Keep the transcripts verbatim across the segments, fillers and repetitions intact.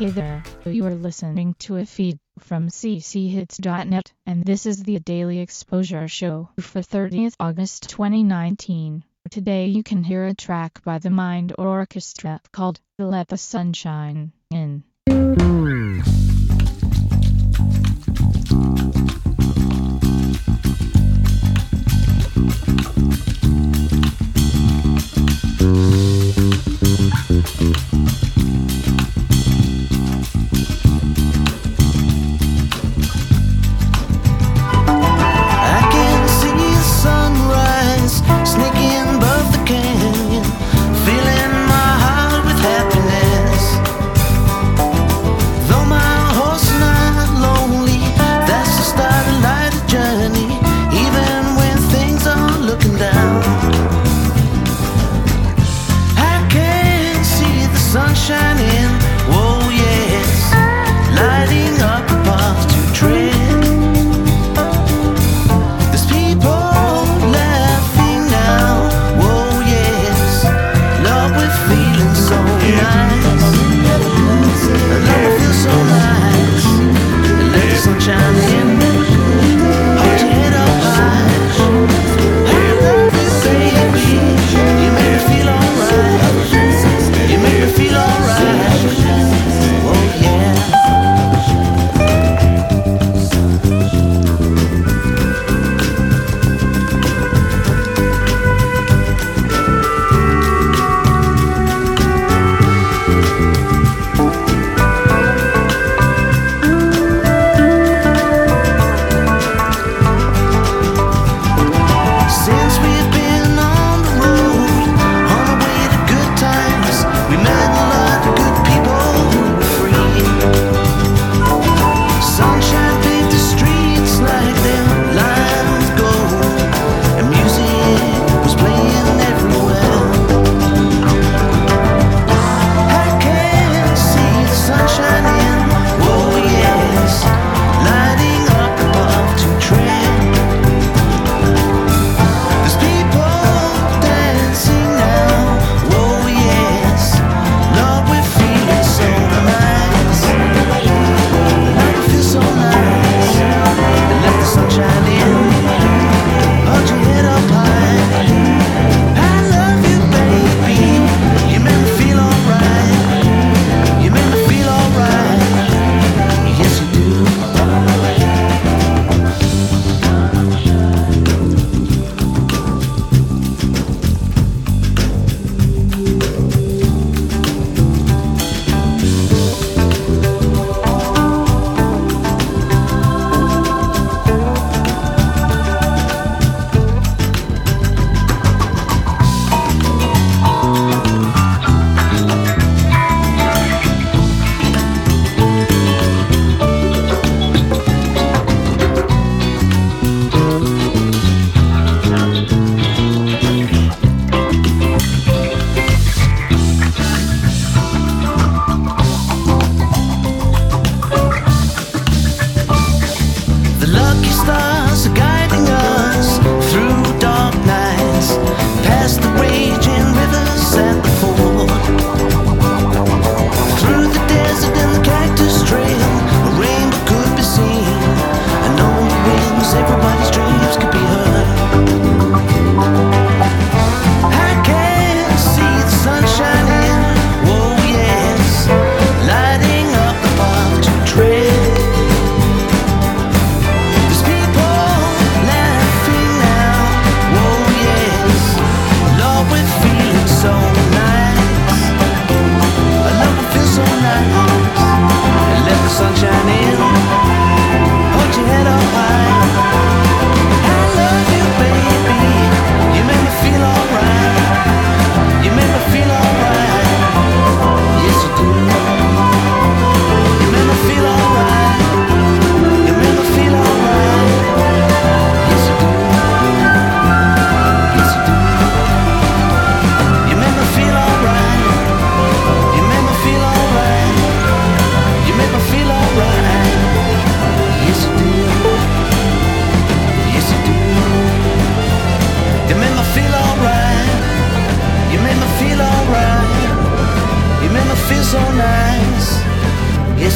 Hey there, you are listening to a feed from c c hits dot net, and this is the Daily Exposure Show for thirtieth August twenty nineteen. Today you can hear a track by the Mind Orchestra called Let the Sunshine In.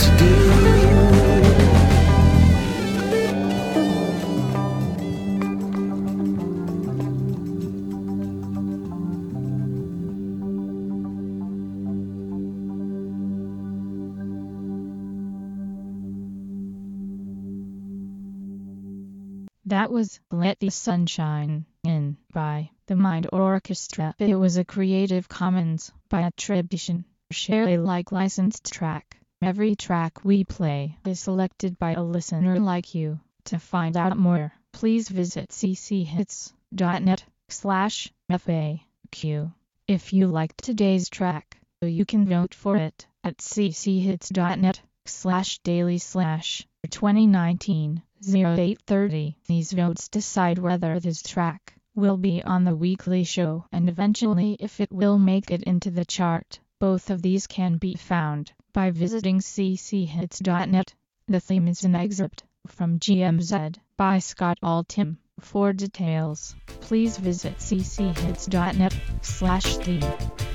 to do. That was Let the Sunshine In by the Mind Orchestra. It was a Creative Commons by attribution, share Alike licensed track. Every track we play is selected by a listener like you. To find out more, please visit cchits.net slash FAQ. If you liked today's track, you can vote for it at cchits.net slash daily slash twenty nineteen oh eight thirty. These votes decide whether this track will be on the weekly show and eventually if it will make it into the chart. Both of these can be found by visiting cchits.net. The theme is an excerpt from G M Z by Scott Altham. For details, please visit cchits.net slash theme.